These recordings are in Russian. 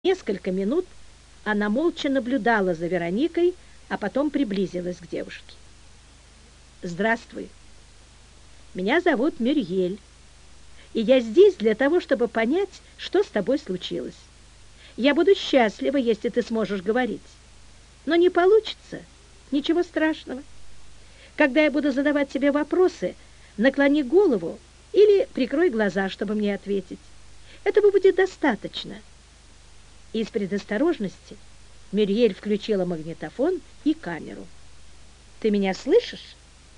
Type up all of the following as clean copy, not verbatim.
Несколько минут она молча наблюдала за Вероникой, а потом приблизилась к девушке. «Здравствуй, меня зовут Мюрьель, и я здесь для того, чтобы понять, что с тобой случилось. Я буду счастлива, если ты сможешь говорить. Но не получится, ничего страшного. Когда я буду задавать тебе вопросы, наклони голову или прикрой глаза, чтобы мне ответить. Этого будет достаточно». Из предосторожности Мюрьель включила магнитофон и камеру. «Ты меня слышишь?»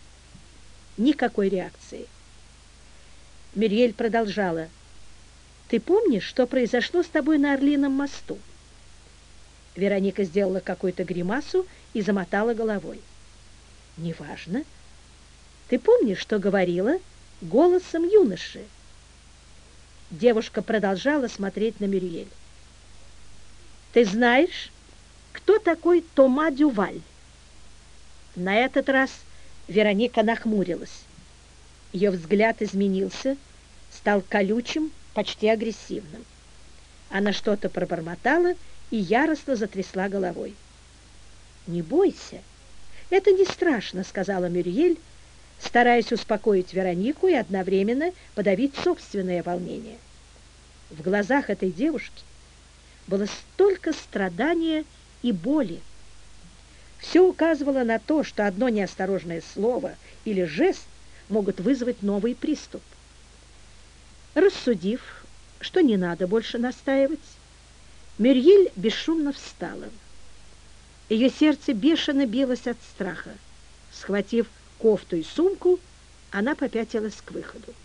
Никакой реакции. Мюрьель продолжала. «Ты помнишь, что произошло с тобой на Орлином мосту?» Вероника сделала какую-то гримасу и замотала головой. «Неважно. Ты помнишь, что говорила голосом юноши?» Девушка продолжала смотреть на Мюрьель. «Ты знаешь, кто такой Тома Дюваль?» На этот раз Вероника нахмурилась. Ее взгляд изменился, стал колючим, почти агрессивным. Она что-то пробормотала и яростно затрясла головой. «Не бойся, это не страшно», — сказала Мюрьель, стараясь успокоить Веронику и одновременно подавить собственное волнение. В глазах этой девушки было столько страдания и боли. Все указывало на то, что одно неосторожное слово или жест могут вызвать новый приступ. Рассудив, что не надо больше настаивать, Мюрьель бесшумно встала. Ее сердце бешено билось от страха. Схватив кофту и сумку, она попятилась к выходу.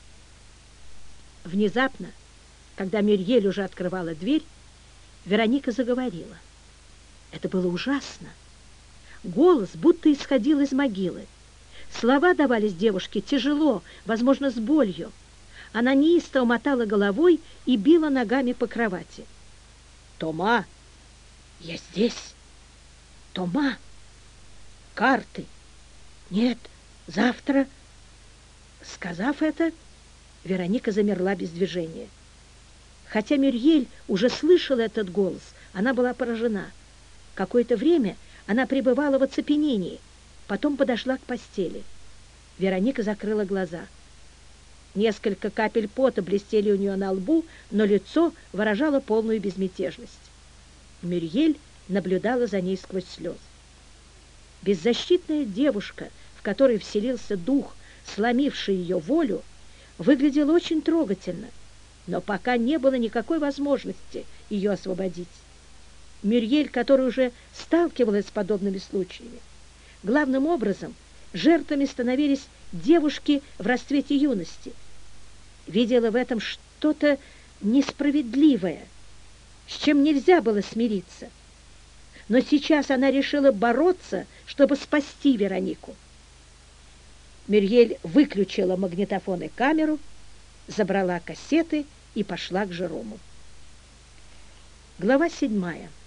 Внезапно, когда Мюрьель уже открывала дверь, Вероника заговорила. Это было ужасно. Голос будто исходил из могилы. Слова давались девушке тяжело, возможно, с болью. Она неистово мотала головой и била ногами по кровати. «Тома, я здесь! Тома! Карты! Нет, завтра!» Сказав это, Вероника замерла без движения. Хотя Мюрьель уже слышала этот голос, она была поражена. Какое-то время она пребывала в оцепенении, потом подошла к постели. Вероника закрыла глаза. Несколько капель пота блестели у нее на лбу, но лицо выражало полную безмятежность. Мюрьель наблюдала за ней сквозь слезы. Беззащитная девушка, в которой вселился дух, сломивший ее волю, выглядела очень трогательно, но пока не было никакой возможности ее освободить. Мюрьель, которая уже сталкивалась с подобными случаями, главным образом жертвами становились девушки в расцвете юности, видела в этом что-то несправедливое, с чем нельзя было смириться. Но сейчас она решила бороться, чтобы спасти Веронику. Мюрьель выключила магнитофон и камеру, забрала кассеты и пошла к Жерому. Глава 7.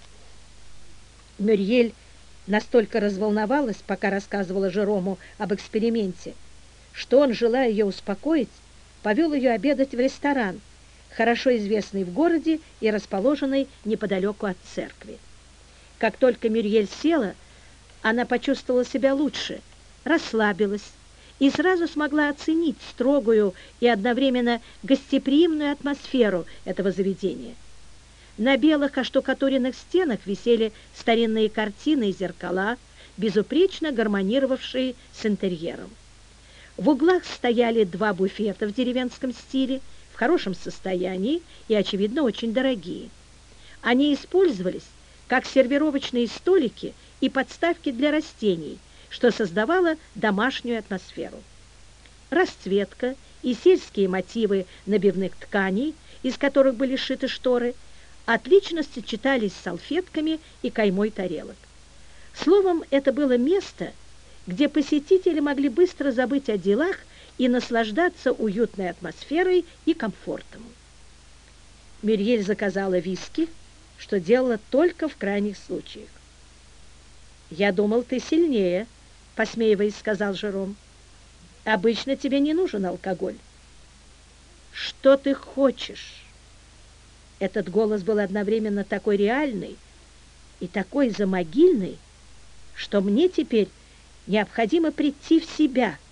Мюрьель настолько разволновалась, пока рассказывала Жерому об эксперименте, что он, желая ее успокоить, повел ее обедать в ресторан, хорошо известный в городе и расположенный неподалеку от церкви. Как только Мюрьель села, она почувствовала себя лучше, расслабилась и сразу смогла оценить строгую и одновременно гостеприимную атмосферу этого заведения. На белых оштукатуренных стенах висели старинные картины и зеркала, безупречно гармонировавшие с интерьером. В углах стояли 2 буфета в деревенском стиле, в хорошем состоянии и, очевидно, очень дорогие. Они использовались как сервировочные столики и подставки для растений, что создавало домашнюю атмосферу. Расцветка и сельские мотивы набивных тканей, из которых были сшиты шторы, отлично сочетались с салфетками и каймой тарелок. Словом, это было место, где посетители могли быстро забыть о делах и наслаждаться уютной атмосферой и комфортом. Мюрьель заказала виски, что делала только в крайних случаях. «Я думал, ты сильнее», — посмеиваясь, сказал Жером. «Обычно тебе не нужен алкоголь». «Что ты хочешь?» Этот голос был одновременно такой реальный и такой замогильный, что мне теперь необходимо прийти в себя,